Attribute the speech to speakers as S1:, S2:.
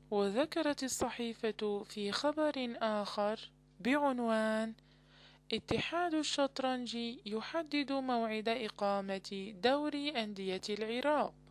S1: وذكرت الصحيفة في خبر آخر بعنوان: اتحاد الشطرنج يحدد موعد إقامة دوري أندية العراق.